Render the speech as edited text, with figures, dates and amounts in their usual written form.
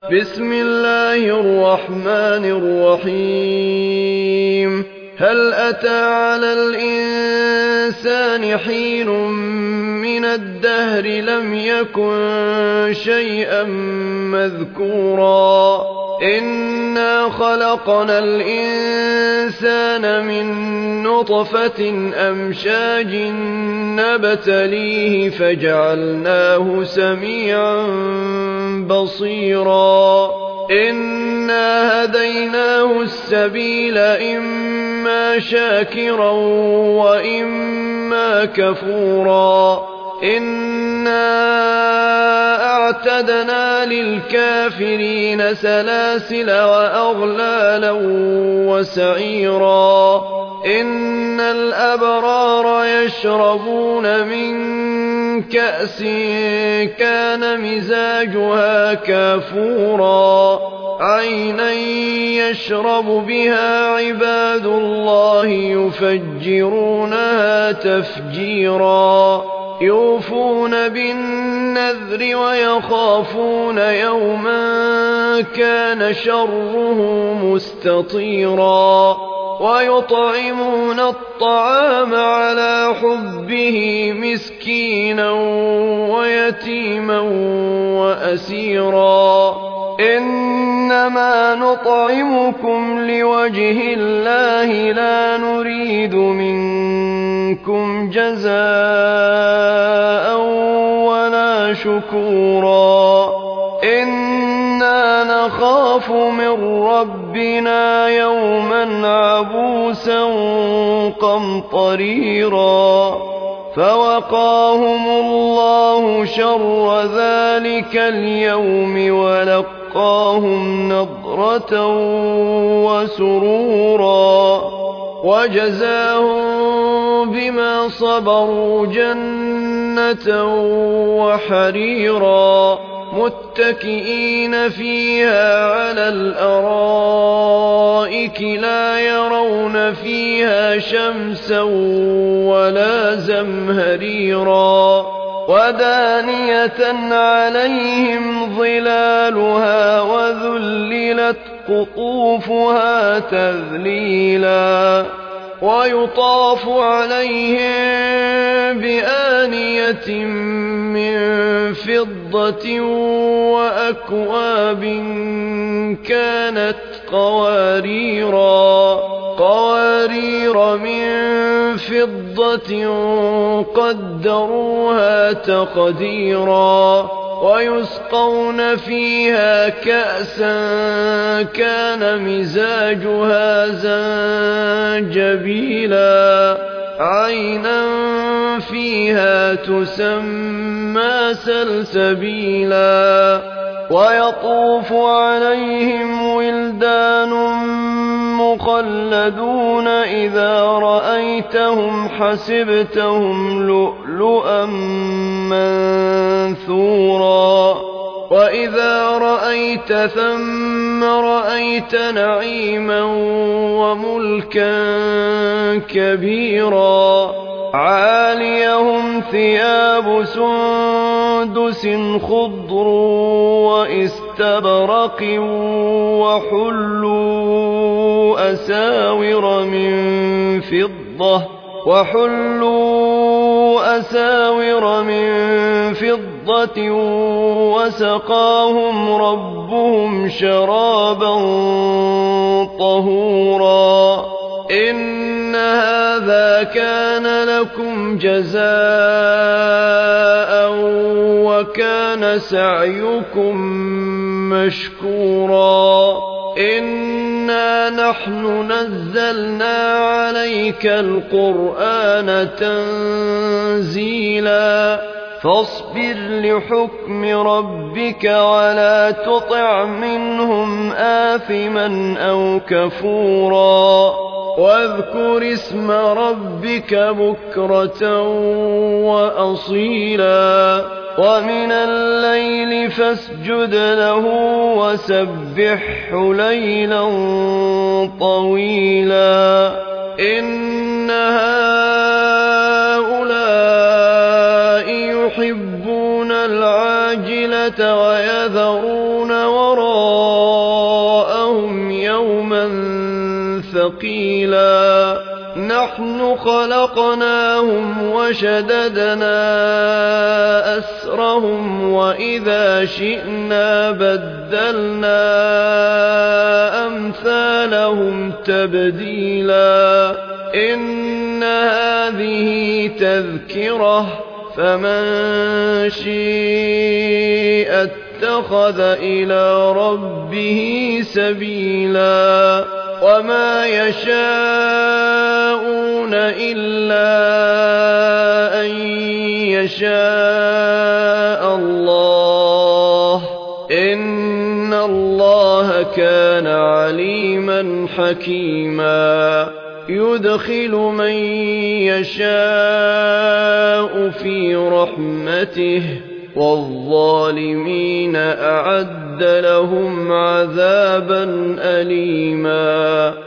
بسم الله الرحمن الرحيم هل أتى على الإنسان حين من الدهر لم يكن شيئا مذكورا إنا خلقنا الإنسان من نطفة أمشاج نبتليه فجعلناه سميعا بصيرا إنا هديناه السبيل إما شاكرا وإما كفورا إنا أعتدنا للكافرين سلاسل وأغلالا وسعيرا إن الأبرار يشربون من كأس كان مزاجها كافورا عينا يشرب بها عباد الله يفجرونها تفجيرا يوفون بالنذر ويخافون يوما كان شره مستطيرا ويطعمون الطعام على حبه مسكينا ويتيما وأسيرا إنما نطعمكم لوجه الله لا نريد منكم جزاء ولا شكورا إنا نخاف من ربنا يوما عبوسا قمطريرا فوقاهم الله شر ذلك اليوم ولقاهم نضرة وسرورا وجزاهم بما صبروا جنة وحريرا متكئين فيها على الأرائك لا يرون فيها شمسا ولا زمهريرا ودانية عليهم ظلالها وذللت قطوفها تذليلا ويطاف عليهم بآنية من فضة وأكواب كانت قوارير من فضة قدروها تقديرا ويسقون فيها كأسا كان مزاجها زنجبيلا عينا فيها تسمى سلسبيلا ويطوف عليهم ولدان مخلدون إذا رأيتهم حسبتهم لؤلؤا منثورا وإذا رأيت ثم رأيت نعيما وملكا كبيرا عاليهم ثياب سندس خضر وإستبرق وحلوا أساور من فضة وسقاهم ربهم شرابا طهورا إن هذا كان لكم جزاء وكان سعيكم مشكورا إنا نحن نزلنا عليك القرآن تنزيلا فاصبر لحكم ربك ولا تطع منهم آثما أو كفورا واذكر اسم ربك بكرة وأصيلا ومن الليل فاسجد له وسبحه ليلا طويلا إن هؤلاء يحبون العاجلة ويذرون وراءهم يوما ثقيلا نحن خلقناهم وشددنا أسرهم وإذا شئنا بدلنا أمثالهم تبديلا إن هذه تذكرة فمن شاء اتخذ إلى ربه سبيلا وما يشاءون إلا أن يشاء الله إن الله كان عليما حكيما يدخل من يشاء في رحمته والظالمين أعد لهم عذابا أليما